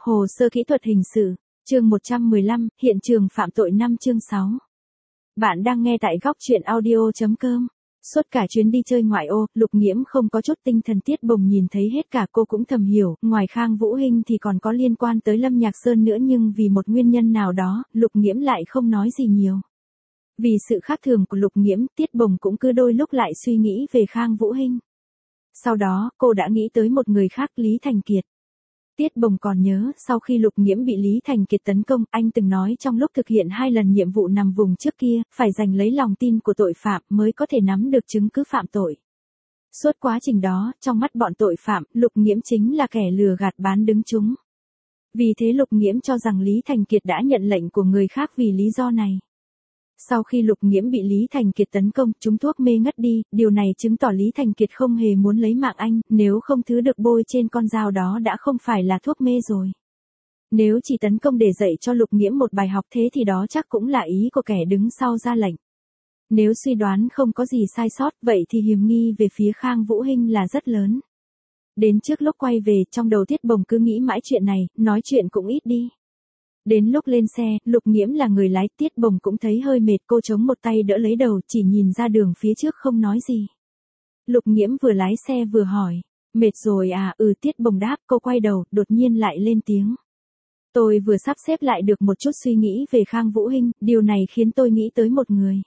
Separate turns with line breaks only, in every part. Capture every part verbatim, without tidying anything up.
Hồ sơ kỹ thuật hình sự, chương một trăm mười lăm, hiện trường phạm tội năm chương sáu. Bạn đang nghe tại góc truyện audio chấm com. Suốt cả chuyến đi chơi ngoại ô, Lục Nghiễm không có chút tinh thần. Tiết Bồng nhìn thấy hết cả, cô cũng thầm hiểu, ngoài Khang Vũ Hinh thì còn có liên quan tới Lâm Nhạc Sơn nữa, nhưng vì một nguyên nhân nào đó, Lục Nghiễm lại không nói gì nhiều. Vì sự khác thường của Lục Nghiễm, Tiết Bồng cũng cứ đôi lúc lại suy nghĩ về Khang Vũ Hinh. Sau đó, cô đã nghĩ tới một người khác, Lý Thành Kiệt. Tiết Bồng còn nhớ, sau khi Lục Nghiễm bị Lý Thành Kiệt tấn công, anh từng nói trong lúc thực hiện hai lần nhiệm vụ nằm vùng trước kia, phải giành lấy lòng tin của tội phạm mới có thể nắm được chứng cứ phạm tội. Suốt quá trình đó, trong mắt bọn tội phạm, Lục Nghiễm chính là kẻ lừa gạt bán đứng chúng. Vì thế Lục Nghiễm cho rằng Lý Thành Kiệt đã nhận lệnh của người khác vì lý do này. Sau khi Lục Nghiễm bị Lý Thành Kiệt tấn công, trúng thuốc mê ngất đi, điều này chứng tỏ Lý Thành Kiệt không hề muốn lấy mạng anh, nếu không thứ được bôi trên con dao đó đã không phải là thuốc mê rồi. Nếu chỉ tấn công để dạy cho Lục Nghiễm một bài học thế thì đó chắc cũng là ý của kẻ đứng sau ra lệnh. Nếu suy đoán không có gì sai sót, vậy thì hiểm nghi về phía Khang Vũ Hinh là rất lớn. Đến trước lúc quay về, trong đầu Tiết Bồng cứ nghĩ mãi chuyện này, nói chuyện cũng ít đi. Đến lúc lên xe, Lục Nghiễm là người lái, Tiết Bồng cũng thấy hơi mệt, cô chống một tay đỡ lấy đầu, chỉ nhìn ra đường phía trước không nói gì. Lục Nghiễm vừa lái xe vừa hỏi, mệt rồi à? Ừ, Tiết Bồng đáp. Cô quay đầu, đột nhiên lại lên tiếng. Tôi vừa sắp xếp lại được một chút suy nghĩ về Khang Vũ Hinh, điều này khiến tôi nghĩ tới một người.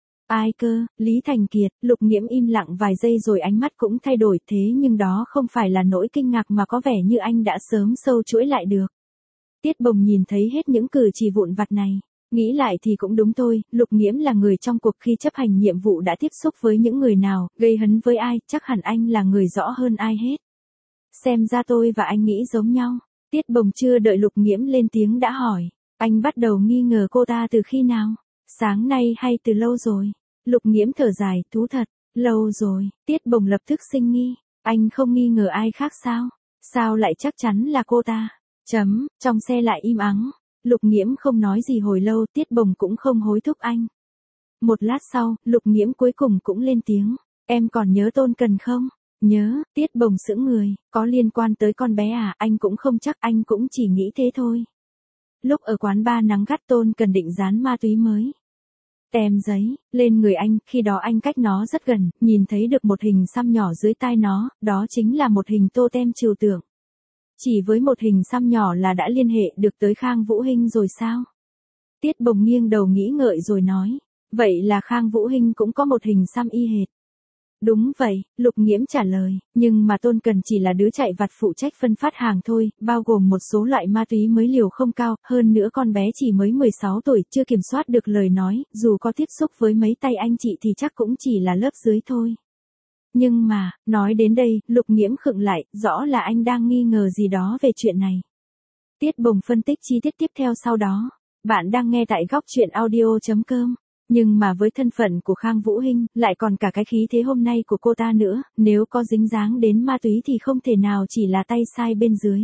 Ai cơ? Lý Thành Kiệt. Lục Nghiễm im lặng vài giây rồi ánh mắt cũng thay đổi, thế nhưng đó không phải là nỗi kinh ngạc mà có vẻ như anh đã sớm sâu chuỗi lại được. Tiết Bồng nhìn thấy hết những cử chỉ vụn vặt này. Nghĩ lại thì cũng đúng thôi, Lục Nghiễm là người trong cuộc, khi chấp hành nhiệm vụ đã tiếp xúc với những người nào, gây hấn với ai, chắc hẳn anh là người rõ hơn ai hết. Xem ra tôi và anh nghĩ giống nhau. Tiết Bồng chưa đợi Lục Nghiễm lên tiếng đã hỏi, anh bắt đầu nghi ngờ cô ta từ khi nào? Sáng nay hay từ lâu rồi? Lục Nghiễm thở dài, thú thật, lâu rồi. Tiết Bồng lập tức sinh nghi, anh không nghi ngờ ai khác sao? Sao lại chắc chắn là cô ta? Chấm, trong xe lại im ắng. Lục Nghiễm không nói gì hồi lâu, Tiết Bồng cũng không hối thúc anh. Một lát sau, Lục Nghiễm cuối cùng cũng lên tiếng, em còn nhớ Tôn Cần không? Nhớ. Tiết Bồng sững người, có liên quan tới con bé à? Anh cũng không chắc, anh cũng chỉ nghĩ thế thôi. Lúc ở quán bar nắng gắt, Tôn Cần định dán ma túy mới tem giấy lên người anh, khi đó anh cách nó rất gần, nhìn thấy được một hình xăm nhỏ dưới tai nó, đó chính là một hình tô tem trừu tượng. Chỉ với một hình xăm nhỏ là đã liên hệ được tới Khang Vũ Hinh rồi sao? Tiết Bồng nghiêng đầu nghĩ ngợi rồi nói, vậy là Khang Vũ Hinh cũng có một hình xăm y hệt. Đúng vậy, Lục Nghiễm trả lời, nhưng mà Tôn Cần chỉ là đứa chạy vặt phụ trách phân phát hàng thôi, bao gồm một số loại ma túy mới liều không cao, hơn nữa con bé chỉ mới mười sáu tuổi, chưa kiểm soát được lời nói, dù có tiếp xúc với mấy tay anh chị thì chắc cũng chỉ là lớp dưới thôi. Nhưng mà, nói đến đây, Lục Nghiễm khựng lại, rõ là anh đang nghi ngờ gì đó về chuyện này. Tiết Bồng phân tích chi tiết tiếp theo sau đó. Bạn đang nghe tại góc truyện audio chấm com. Nhưng mà với thân phận của Khang Vũ Hinh, lại còn cả cái khí thế hôm nay của cô ta nữa, nếu có dính dáng đến ma túy thì không thể nào chỉ là tay sai bên dưới.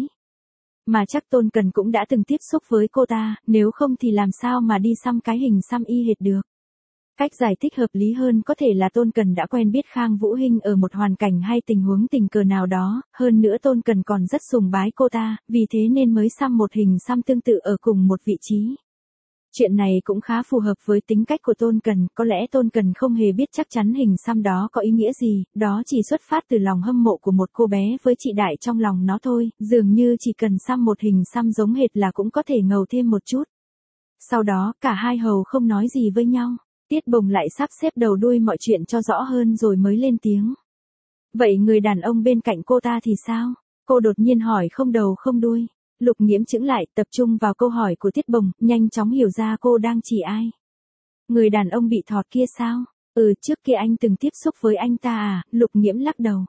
Mà chắc Tôn Cần cũng đã từng tiếp xúc với cô ta, nếu không thì làm sao mà đi xăm cái hình xăm y hệt được. Cách giải thích hợp lý hơn có thể là Tôn Cần đã quen biết Khang Vũ Hinh ở một hoàn cảnh hay tình huống tình cờ nào đó, hơn nữa Tôn Cần còn rất sùng bái cô ta, vì thế nên mới xăm một hình xăm tương tự ở cùng một vị trí. Chuyện này cũng khá phù hợp với tính cách của Tôn Cần, có lẽ Tôn Cần không hề biết chắc chắn hình xăm đó có ý nghĩa gì, đó chỉ xuất phát từ lòng hâm mộ của một cô bé với chị Đại trong lòng nó thôi, dường như chỉ cần xăm một hình xăm giống hệt là cũng có thể ngầu thêm một chút. Sau đó, cả hai hầu không nói gì với nhau. Tiết Bồng lại sắp xếp đầu đuôi mọi chuyện cho rõ hơn rồi mới lên tiếng. Vậy người đàn ông bên cạnh cô ta thì sao? Cô đột nhiên hỏi không đầu không đuôi. Lục Nghiễm chững lại, tập trung vào câu hỏi của Tiết Bồng, nhanh chóng hiểu ra cô đang chỉ ai. Người đàn ông bị thọt kia sao? Ừ, trước kia anh từng tiếp xúc với anh ta à? Lục Nghiễm lắc đầu.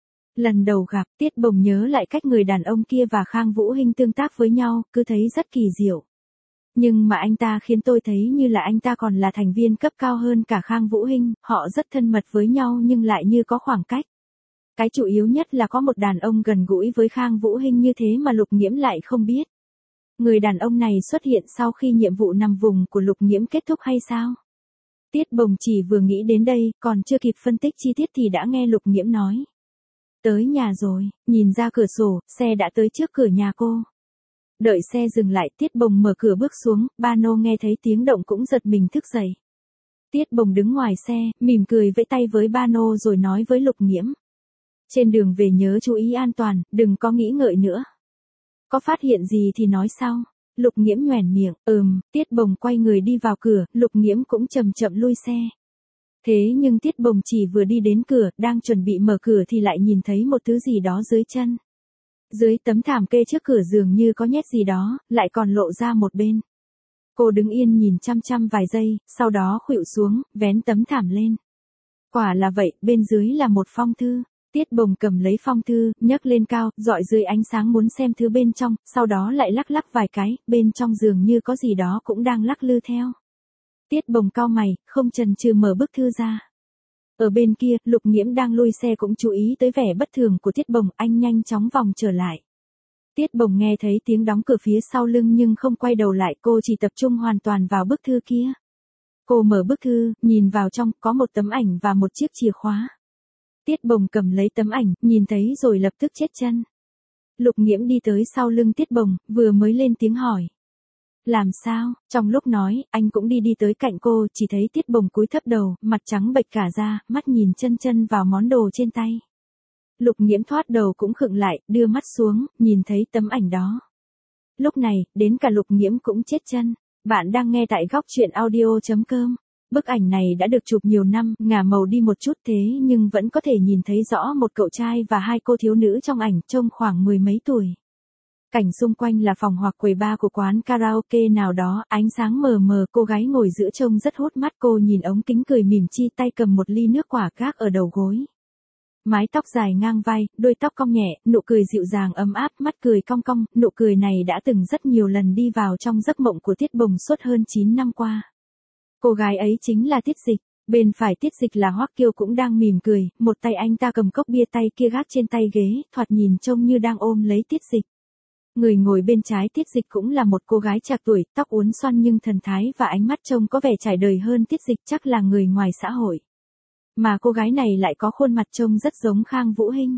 Lần đầu gặp, Tiết Bồng nhớ lại cách người đàn ông kia và Khang Vũ Hinh tương tác với nhau, cứ thấy rất kỳ diệu. Nhưng mà anh ta khiến tôi thấy như là anh ta còn là thành viên cấp cao hơn cả Khang Vũ Hinh, họ rất thân mật với nhau nhưng lại như có khoảng cách. Cái chủ yếu nhất là có một đàn ông gần gũi với Khang Vũ Hinh như thế mà Lục Nghiễm lại không biết. Người đàn ông này xuất hiện sau khi nhiệm vụ nằm vùng của Lục Nghiễm kết thúc hay sao? Tiết Bồng chỉ vừa nghĩ đến đây, còn chưa kịp phân tích chi tiết thì đã nghe Lục Nghiễm nói. Tới nhà rồi, nhìn ra cửa sổ, xe đã tới trước cửa nhà cô. Đợi xe dừng lại, Tiết Bồng mở cửa bước xuống, ba nô nghe thấy tiếng động cũng giật mình thức dậy. Tiết Bồng đứng ngoài xe, mỉm cười vẫy tay với ba nô rồi nói với Lục Nghiễm. Trên đường về nhớ chú ý an toàn, đừng có nghĩ ngợi nữa. Có phát hiện gì thì nói sau. Lục Nghiễm nhoẻn miệng, ừm, Tiết Bồng quay người đi vào cửa, Lục Nghiễm cũng chậm chậm lui xe. Thế nhưng Tiết Bồng chỉ vừa đi đến cửa, đang chuẩn bị mở cửa thì lại nhìn thấy một thứ gì đó dưới chân. Dưới tấm thảm kê trước cửa dường như có nhét gì đó, lại còn lộ ra một bên. Cô đứng yên nhìn chăm chăm vài giây, sau đó khuỵu xuống, vén tấm thảm lên. Quả là vậy, bên dưới là một phong thư. Tiết Bồng cầm lấy phong thư, nhấc lên cao, dọi dưới ánh sáng muốn xem thứ bên trong, sau đó lại lắc lắc vài cái, bên trong dường như có gì đó cũng đang lắc lư theo. Tiết Bồng cau mày, không chần chừ mở bức thư ra. Ở bên kia, Lục Nghiễm đang lui xe cũng chú ý tới vẻ bất thường của Tiết Bồng, anh nhanh chóng vòng trở lại. Tiết Bồng nghe thấy tiếng đóng cửa phía sau lưng nhưng không quay đầu lại, cô chỉ tập trung hoàn toàn vào bức thư kia. Cô mở bức thư, nhìn vào trong, có một tấm ảnh và một chiếc chìa khóa. Tiết Bồng cầm lấy tấm ảnh, nhìn thấy rồi lập tức chết chân. Lục Nghiễm đi tới sau lưng Tiết Bồng, vừa mới lên tiếng hỏi. Làm sao? Trong lúc nói, anh cũng đi đi tới cạnh cô, chỉ thấy Tiết Bồng cúi thấp đầu, mặt trắng bệch cả ra, mắt nhìn chân chân vào món đồ trên tay. Lục Nghiễm thoát đầu cũng khựng lại, đưa mắt xuống, nhìn thấy tấm ảnh đó. Lúc này, đến cả Lục Nghiễm cũng chết chân. Bạn đang nghe tại góc truyện audio chấm com. Bức ảnh này đã được chụp nhiều năm, ngả màu đi một chút thế nhưng vẫn có thể nhìn thấy rõ một cậu trai và hai cô thiếu nữ trong ảnh trông khoảng mười mấy tuổi. Cảnh xung quanh là phòng hoặc quầy bar của quán karaoke nào đó, ánh sáng mờ mờ, cô gái ngồi giữa trông rất hút mắt, cô nhìn ống kính cười mỉm chi, tay cầm một ly nước quả gác ở đầu gối. Mái tóc dài ngang vai, đuôi tóc cong nhẹ, nụ cười dịu dàng ấm áp, mắt cười cong cong, nụ cười này đã từng rất nhiều lần đi vào trong giấc mộng của Tiết Bồng suốt hơn chín năm qua. Cô gái ấy chính là Tiết Dịch, bên phải Tiết Dịch là Hoắc Kiêu cũng đang mỉm cười, một tay anh ta cầm cốc bia, tay kia gác trên tay ghế, thoạt nhìn trông như đang ôm lấy Tiết Dịch. Người ngồi bên trái Tiết Dịch cũng là một cô gái trạc tuổi, tóc uốn xoăn nhưng thần thái và ánh mắt trông có vẻ trải đời hơn Tiết Dịch, chắc là người ngoài xã hội. Mà cô gái này lại có khuôn mặt trông rất giống Khang Vũ Hinh.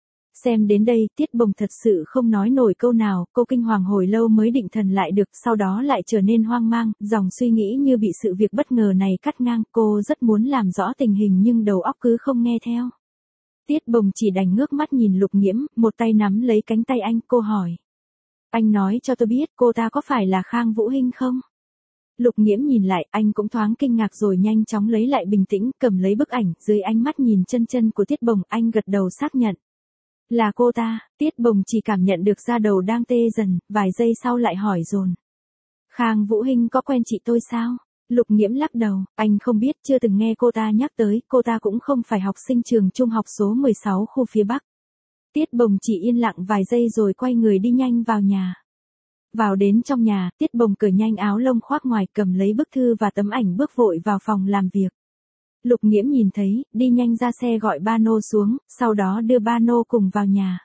Xem đến đây, Tiết Bồng thật sự không nói nổi câu nào, cô kinh hoàng hồi lâu mới định thần lại được, sau đó lại trở nên hoang mang, dòng suy nghĩ như bị sự việc bất ngờ này cắt ngang, cô rất muốn làm rõ tình hình nhưng đầu óc cứ không nghe theo. Tiết Bồng chỉ đành ngước mắt nhìn Lục Nghiễm, một tay nắm lấy cánh tay anh, cô hỏi. Anh nói cho tôi biết cô ta có phải là Khang Vũ Hinh không? Lục Nghiễm nhìn lại, anh cũng thoáng kinh ngạc rồi nhanh chóng lấy lại bình tĩnh, cầm lấy bức ảnh, dưới ánh mắt nhìn chân chân của Tiết Bồng, anh gật đầu xác nhận. Là cô ta. Tiết Bồng chỉ cảm nhận được da đầu đang tê dần, vài giây sau lại hỏi dồn. Khang Vũ Hinh có quen chị tôi sao? Lục Nghiễm lắc đầu, anh không biết, chưa từng nghe cô ta nhắc tới, cô ta cũng không phải học sinh trường trung học số mười sáu khu phía Bắc. Tiết Bồng chỉ yên lặng vài giây rồi quay người đi nhanh vào nhà. Vào đến trong nhà, Tiết Bồng cởi nhanh áo lông khoác ngoài, cầm lấy bức thư và tấm ảnh bước vội vào phòng làm việc. Lục Nghiễm nhìn thấy, đi nhanh ra xe gọi ba nô xuống, sau đó đưa ba nô cùng vào nhà.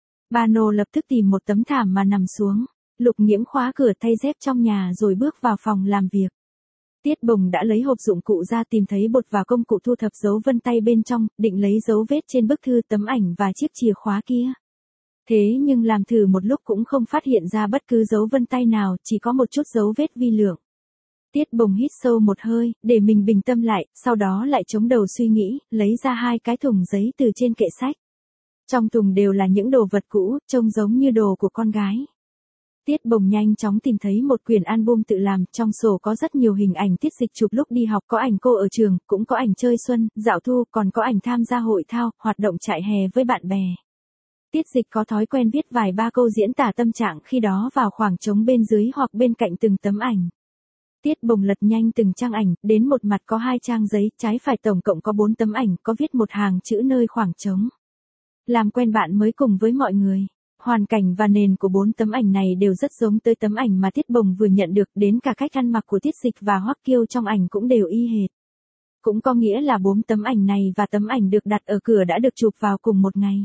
Ba nô lập tức tìm một tấm thảm mà nằm xuống. Lục Nghiễm khóa cửa thay dép trong nhà rồi bước vào phòng làm việc. Tiết Bồng đã lấy hộp dụng cụ ra, tìm thấy bột và công cụ thu thập dấu vân tay bên trong, định lấy dấu vết trên bức thư, tấm ảnh và chiếc chìa khóa kia. Thế nhưng làm thử một lúc cũng không phát hiện ra bất cứ dấu vân tay nào, chỉ có một chút dấu vết vi lượng. Tiết Bồng hít sâu một hơi, để mình bình tâm lại, sau đó lại chống đầu suy nghĩ, lấy ra hai cái thùng giấy từ trên kệ sách. Trong thùng đều là những đồ vật cũ, trông giống như đồ của con gái. Tiết Bồng nhanh chóng tìm thấy một quyển album tự làm, trong sổ có rất nhiều hình ảnh Tiết Dịch chụp lúc đi học, có ảnh cô ở trường, cũng có ảnh chơi xuân, dạo thu, còn có ảnh tham gia hội thao, hoạt động trại hè với bạn bè. Tiết Dịch có thói quen viết vài ba câu diễn tả tâm trạng khi đó vào khoảng trống bên dưới hoặc bên cạnh từng tấm ảnh. Tiết Bồng lật nhanh từng trang ảnh, đến một mặt có hai trang giấy, trái phải tổng cộng có bốn tấm ảnh, có viết một hàng chữ nơi khoảng trống. Làm quen bạn mới cùng với mọi người. Hoàn cảnh và nền của bốn tấm ảnh này đều rất giống tới tấm ảnh mà Tiết Bồng vừa nhận được, đến cả cách ăn mặc của Tiết Dịch và Hoắc Kiêu trong ảnh cũng đều y hệt. Cũng có nghĩa là bốn tấm ảnh này và tấm ảnh được đặt ở cửa đã được chụp vào cùng một ngày.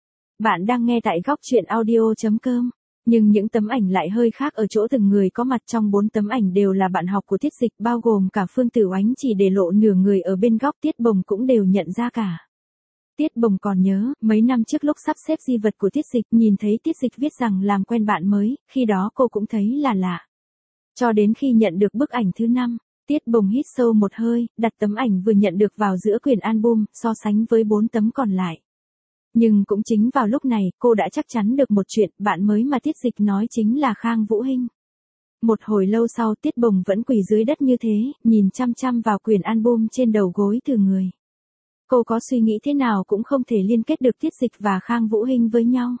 Bạn đang nghe tại góc truyện audio chấm com. Nhưng những tấm ảnh lại hơi khác ở chỗ từng người có mặt trong bốn tấm ảnh đều là bạn học của Tiết Dịch, bao gồm cả Phương Tử Oánh chỉ để lộ nửa người ở bên góc, Tiết Bồng cũng đều nhận ra cả. Tiết Bồng còn nhớ, mấy năm trước lúc sắp xếp di vật của Tiết Dịch, nhìn thấy Tiết Dịch viết rằng làm quen bạn mới, khi đó cô cũng thấy là lạ. Cho đến khi nhận được bức ảnh thứ năm, Tiết Bồng hít sâu một hơi, đặt tấm ảnh vừa nhận được vào giữa quyển album, so sánh với bốn tấm còn lại. Nhưng cũng chính vào lúc này, cô đã chắc chắn được một chuyện, bạn mới mà Tiết Dịch nói chính là Khang Vũ Hinh. Một hồi lâu sau, Tiết Bồng vẫn quỳ dưới đất như thế, nhìn chăm chăm vào quyển album trên đầu gối từ người. Cô có suy nghĩ thế nào cũng không thể liên kết được Tiết Dịch và Khang Vũ Hinh với nhau.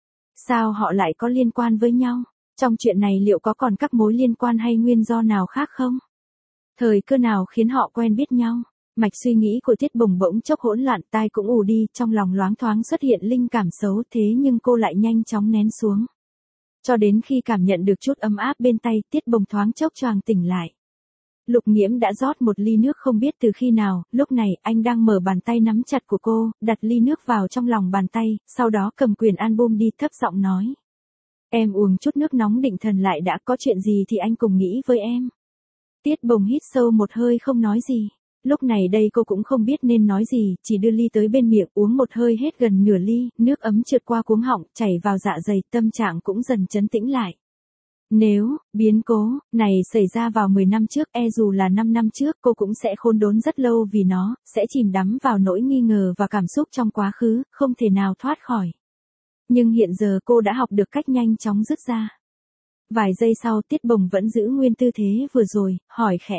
Sao họ lại có liên quan với nhau? Trong chuyện này liệu có còn các mối liên quan hay nguyên do nào khác không? Thời cơ nào khiến họ quen biết nhau? Mạch suy nghĩ của Tiết Bồng bỗng chốc hỗn loạn, tai cũng ù đi, trong lòng loáng thoáng xuất hiện linh cảm xấu, thế nhưng cô lại nhanh chóng nén xuống. Cho đến khi cảm nhận được chút ấm áp bên tay, Tiết Bồng thoáng chốc choàng tỉnh lại. Lục Nghiễm đã rót một ly nước không biết từ khi nào, lúc này anh đang mở bàn tay nắm chặt của cô, đặt ly nước vào trong lòng bàn tay, sau đó cầm quyển album đi thấp giọng nói. Em uống chút nước nóng định thần lại đã, có chuyện gì thì anh cùng nghĩ với em. Tiết Bồng hít sâu một hơi không nói gì. Lúc này đây cô cũng không biết nên nói gì, chỉ đưa ly tới bên miệng uống một hơi hết gần nửa ly, nước ấm trượt qua cuống họng, chảy vào dạ dày, tâm trạng cũng dần trấn tĩnh lại. Nếu, biến cố, này xảy ra vào mười năm trước, e dù là năm năm trước, cô cũng sẽ khốn đốn rất lâu vì nó, sẽ chìm đắm vào nỗi nghi ngờ và cảm xúc trong quá khứ, không thể nào thoát khỏi. Nhưng hiện giờ cô đã học được cách nhanh chóng dứt ra. Vài giây sau, Tiết Bồng vẫn giữ nguyên tư thế vừa rồi, hỏi khẽ.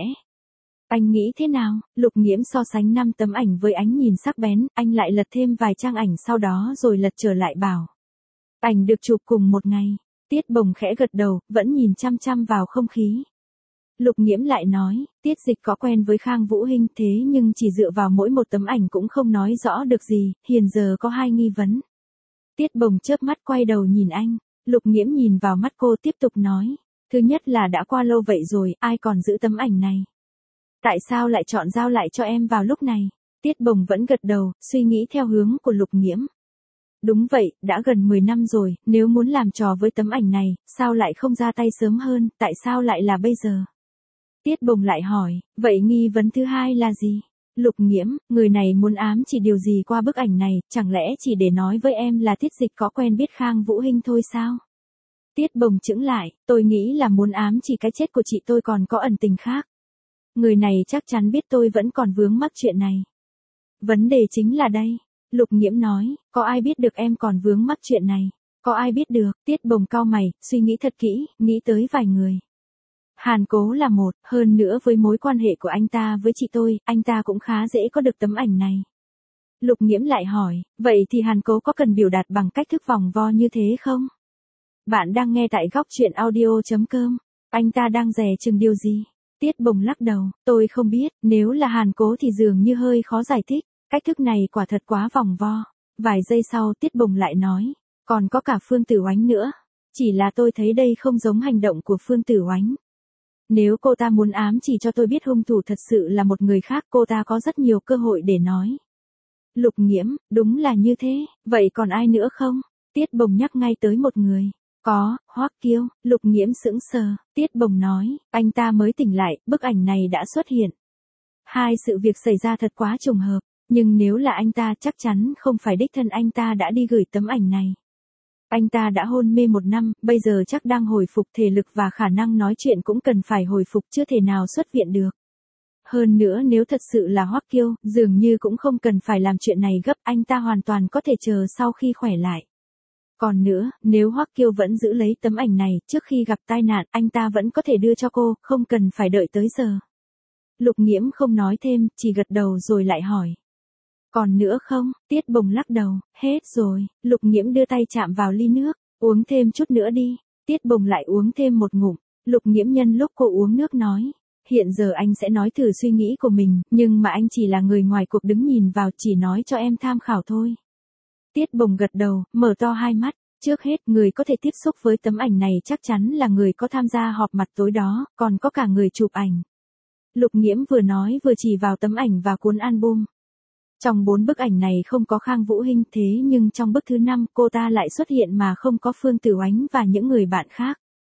Anh nghĩ thế nào? Lục Nghiễm so sánh năm tấm ảnh với ánh nhìn sắc bén, anh lại lật thêm vài trang ảnh sau đó rồi lật trở lại bảo. Ảnh được chụp cùng một ngày. Tiết Bồng khẽ gật đầu, vẫn nhìn chăm chăm vào không khí. Lục Nghiễm lại nói, Tiết Dịch có quen với Khang Vũ Hinh thế nhưng chỉ dựa vào mỗi một tấm ảnh cũng không nói rõ được gì, hiện giờ có hai nghi vấn. Tiết Bồng chớp mắt quay đầu nhìn anh, Lục Nghiễm nhìn vào mắt cô tiếp tục nói, thứ nhất là đã qua lâu vậy rồi, ai còn giữ tấm ảnh này? Tại sao lại chọn giao lại cho em vào lúc này? Tiết Bồng vẫn gật đầu, suy nghĩ theo hướng của Lục Nghiễm. Đúng vậy, đã gần mười năm rồi, nếu muốn làm trò với tấm ảnh này, sao lại không ra tay sớm hơn, tại sao lại là bây giờ? Tiết Bồng lại hỏi, vậy nghi vấn thứ hai là gì? Lục Nghiễm, người này muốn ám chỉ điều gì qua bức ảnh này, chẳng lẽ chỉ để nói với em là Tiết Dịch có quen biết Khang Vũ Hinh thôi sao? Tiết Bồng chững lại, tôi nghĩ là muốn ám chỉ cái chết của chị tôi còn có ẩn tình khác. Người này chắc chắn biết tôi vẫn còn vướng mắc chuyện này. Vấn đề chính là đây. Lục Nghiễm nói, có ai biết được em còn vướng mắc chuyện này? Có ai biết được? Tiết Bồng cau mày, suy nghĩ thật kỹ, nghĩ tới vài người. Hàn Cố là một, hơn nữa với mối quan hệ của anh ta với chị tôi, anh ta cũng khá dễ có được tấm ảnh này. Lục Nghiễm lại hỏi, vậy thì Hàn Cố có cần biểu đạt bằng cách thức vòng vo như thế không? Bạn đang nghe tại góc truyện audio chấm com, anh ta đang dè chừng điều gì? Tiết Bồng lắc đầu, tôi không biết, nếu là Hàn Cố thì dường như hơi khó giải thích, cách thức này quả thật quá vòng vo. Vài giây sau Tiết Bồng lại nói, còn có cả Phương Tử Oánh nữa. Chỉ là tôi thấy đây không giống hành động của Phương Tử Oánh. Nếu cô ta muốn ám chỉ cho tôi biết hung thủ thật sự là một người khác, cô ta có rất nhiều cơ hội để nói. Lục Nghiễm, đúng là như thế, vậy còn ai nữa không? Tiết Bồng nhắc ngay tới một người. Có, Hoắc Kiêu. Lục Nghiễm sững sờ, Tiết Bồng nói, anh ta mới tỉnh lại, bức ảnh này đã xuất hiện. Hai sự việc xảy ra thật quá trùng hợp, nhưng nếu là anh ta chắc chắn không phải đích thân anh ta đã đi gửi tấm ảnh này. Anh ta đã hôn mê một năm, bây giờ chắc đang hồi phục thể lực và khả năng nói chuyện cũng cần phải hồi phục, chưa thể nào xuất viện được. Hơn nữa nếu thật sự là Hoắc Kiêu, dường như cũng không cần phải làm chuyện này gấp, anh ta hoàn toàn có thể chờ sau khi khỏe lại. Còn nữa, nếu Hoắc Kiêu vẫn giữ lấy tấm ảnh này, trước khi gặp tai nạn, anh ta vẫn có thể đưa cho cô, không cần phải đợi tới giờ. Lục Nghiễm không nói thêm, chỉ gật đầu rồi lại hỏi. Còn nữa không? Tiết Bồng lắc đầu, hết rồi. Lục Nghiễm đưa tay chạm vào ly nước, uống thêm chút nữa đi. Tiết Bồng lại uống thêm một ngụm. Lục Nghiễm nhân lúc cô uống nước nói. Hiện giờ anh sẽ nói thử suy nghĩ của mình, nhưng mà anh chỉ là người ngoài cuộc đứng nhìn vào, chỉ nói cho em tham khảo thôi. Tiết Bồng gật đầu, mở to hai mắt. Trước hết, người có thể tiếp xúc với tấm ảnh này chắc chắn là người có tham gia họp mặt tối đó, còn có cả người chụp ảnh. Lục Nghiễm vừa nói vừa chỉ vào tấm ảnh và cuốn album. Trong bốn bức ảnh này không có Khang Vũ Hinh, thế nhưng trong bức thứ năm cô ta lại xuất hiện mà không có Phương Tử Oánh và những người bạn khác.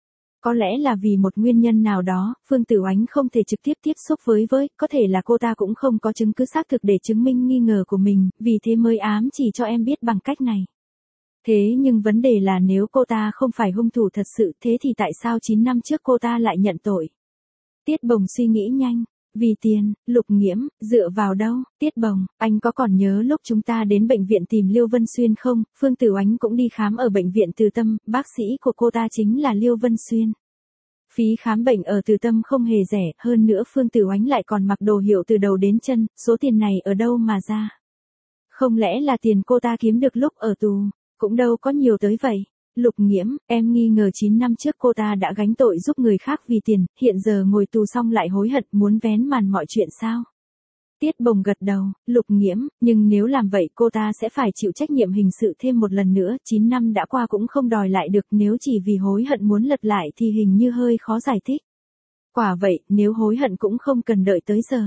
Có lẽ là vì một nguyên nhân nào đó, Phương Tử Oánh không thể trực tiếp tiếp xúc với với, có thể là cô ta cũng không có chứng cứ xác thực để chứng minh nghi ngờ của mình, vì thế mới ám chỉ cho em biết bằng cách này. Thế nhưng vấn đề là nếu cô ta không phải hung thủ thật sự, thế thì tại sao chín năm trước cô ta lại nhận tội? Tiết Bồng suy nghĩ nhanh. Vì tiền. Lục Nghiễm, dựa vào đâu? Tiết Bồng, anh có còn nhớ lúc chúng ta đến bệnh viện tìm Liêu Vân Xuyên không? Phương Tử Oánh cũng đi khám ở bệnh viện Từ Tâm, bác sĩ của cô ta chính là Liêu Vân Xuyên. Phí khám bệnh ở Từ Tâm không hề rẻ, hơn nữa Phương Tử Oánh lại còn mặc đồ hiệu từ đầu đến chân, số tiền này ở đâu mà ra? Không lẽ là tiền cô ta kiếm được lúc ở tù? Cũng đâu có nhiều tới vậy. Lục Nghiễm, em nghi ngờ chín năm trước cô ta đã gánh tội giúp người khác vì tiền, hiện giờ ngồi tù xong lại hối hận muốn vén màn mọi chuyện sao? Tiết Bồng gật đầu. Lục Nghiễm, nhưng nếu làm vậy cô ta sẽ phải chịu trách nhiệm hình sự thêm một lần nữa, chín năm đã qua cũng không đòi lại được, nếu chỉ vì hối hận muốn lật lại thì hình như hơi khó giải thích. Quả vậy, nếu hối hận cũng không cần đợi tới giờ.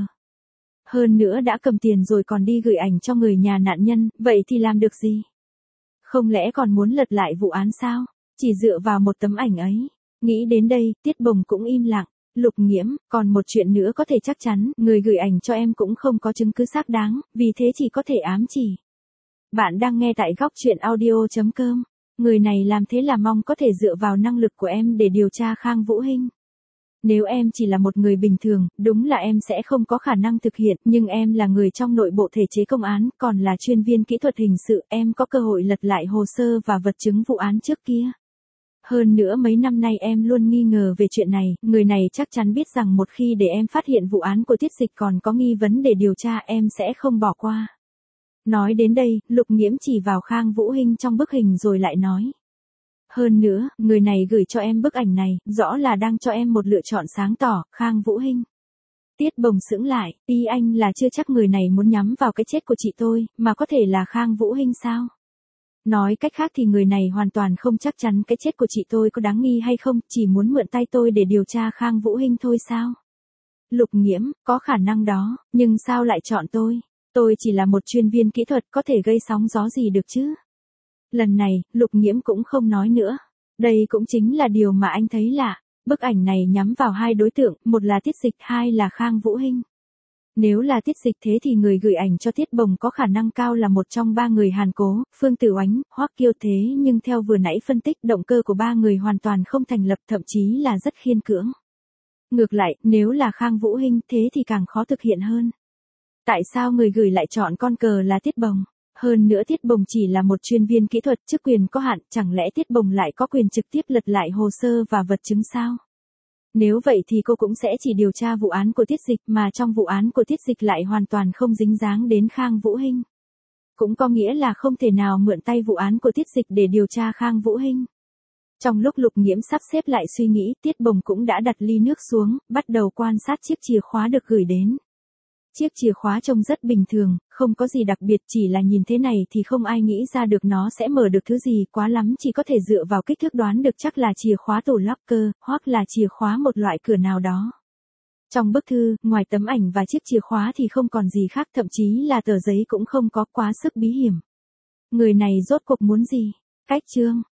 Hơn nữa đã cầm tiền rồi còn đi gửi ảnh cho người nhà nạn nhân, vậy thì làm được gì? Không lẽ còn muốn lật lại vụ án sao? Chỉ dựa vào một tấm ảnh ấy. Nghĩ đến đây, Tiết Bồng cũng im lặng. Lục Nghiễm, còn một chuyện nữa có thể chắc chắn, người gửi ảnh cho em cũng không có chứng cứ xác đáng, vì thế chỉ có thể ám chỉ. Bạn đang nghe tại góc truyện audio chấm com. Người này làm thế là mong có thể dựa vào năng lực của em để điều tra Khang Vũ Hinh. Nếu em chỉ là một người bình thường, đúng là em sẽ không có khả năng thực hiện, nhưng em là người trong nội bộ thể chế công án, còn là chuyên viên kỹ thuật hình sự, em có cơ hội lật lại hồ sơ và vật chứng vụ án trước kia. Hơn nữa mấy năm nay em luôn nghi ngờ về chuyện này, người này chắc chắn biết rằng một khi để em phát hiện vụ án của Tiết Dịch còn có nghi vấn để điều tra em sẽ không bỏ qua. Nói đến đây, Lục Nghiễm chỉ vào Khang Vũ Hinh trong bức hình rồi lại nói. Hơn nữa, người này gửi cho em bức ảnh này, rõ là đang cho em một lựa chọn sáng tỏ, Khang Vũ Hinh. Tiết Bồng sững lại, ý anh là chưa chắc người này muốn nhắm vào cái chết của chị tôi, mà có thể là Khang Vũ Hinh sao? Nói cách khác thì người này hoàn toàn không chắc chắn cái chết của chị tôi có đáng nghi hay không, chỉ muốn mượn tay tôi để điều tra Khang Vũ Hinh thôi sao? Lục Nghiễm, có khả năng đó, nhưng sao lại chọn tôi? Tôi chỉ là một chuyên viên kỹ thuật, có thể gây sóng gió gì được chứ? Lần này, Lục Nghiễm cũng không nói nữa. Đây cũng chính là điều mà anh thấy lạ. Bức ảnh này nhắm vào hai đối tượng, một là Tiết Dịch, hai là Khang Vũ Hinh. Nếu là Tiết Dịch thế thì người gửi ảnh cho Tiết Bồng có khả năng cao là một trong ba người Hàn Cố, Phương Tử Oánh, Hoắc Kiêu thế nhưng theo vừa nãy phân tích động cơ của ba người hoàn toàn không thành lập, thậm chí là rất khiên cưỡng. Ngược lại, nếu là Khang Vũ Hinh thế thì càng khó thực hiện hơn. Tại sao người gửi lại chọn con cờ là Tiết Bồng? Hơn nữa Tiết Bồng chỉ là một chuyên viên kỹ thuật, chức quyền có hạn, chẳng lẽ Tiết Bồng lại có quyền trực tiếp lật lại hồ sơ và vật chứng sao? Nếu vậy thì cô cũng sẽ chỉ điều tra vụ án của Tiết Dịch, mà trong vụ án của Tiết Dịch lại hoàn toàn không dính dáng đến Khang Vũ Hinh. Cũng có nghĩa là không thể nào mượn tay vụ án của Tiết Dịch để điều tra Khang Vũ Hinh. Trong lúc Lục Nghiễm sắp xếp lại suy nghĩ, Tiết Bồng cũng đã đặt ly nước xuống, bắt đầu quan sát chiếc chìa khóa được gửi đến. Chiếc chìa khóa trông rất bình thường, không có gì đặc biệt, chỉ là nhìn thế này thì không ai nghĩ ra được nó sẽ mở được thứ gì, quá lắm chỉ có thể dựa vào kích thước đoán được chắc là chìa khóa tủ locker, hoặc là chìa khóa một loại cửa nào đó. Trong bức thư, ngoài tấm ảnh và chiếc chìa khóa thì không còn gì khác, thậm chí là tờ giấy cũng không có, quá sức bí hiểm. Người này rốt cuộc muốn gì? Cách chương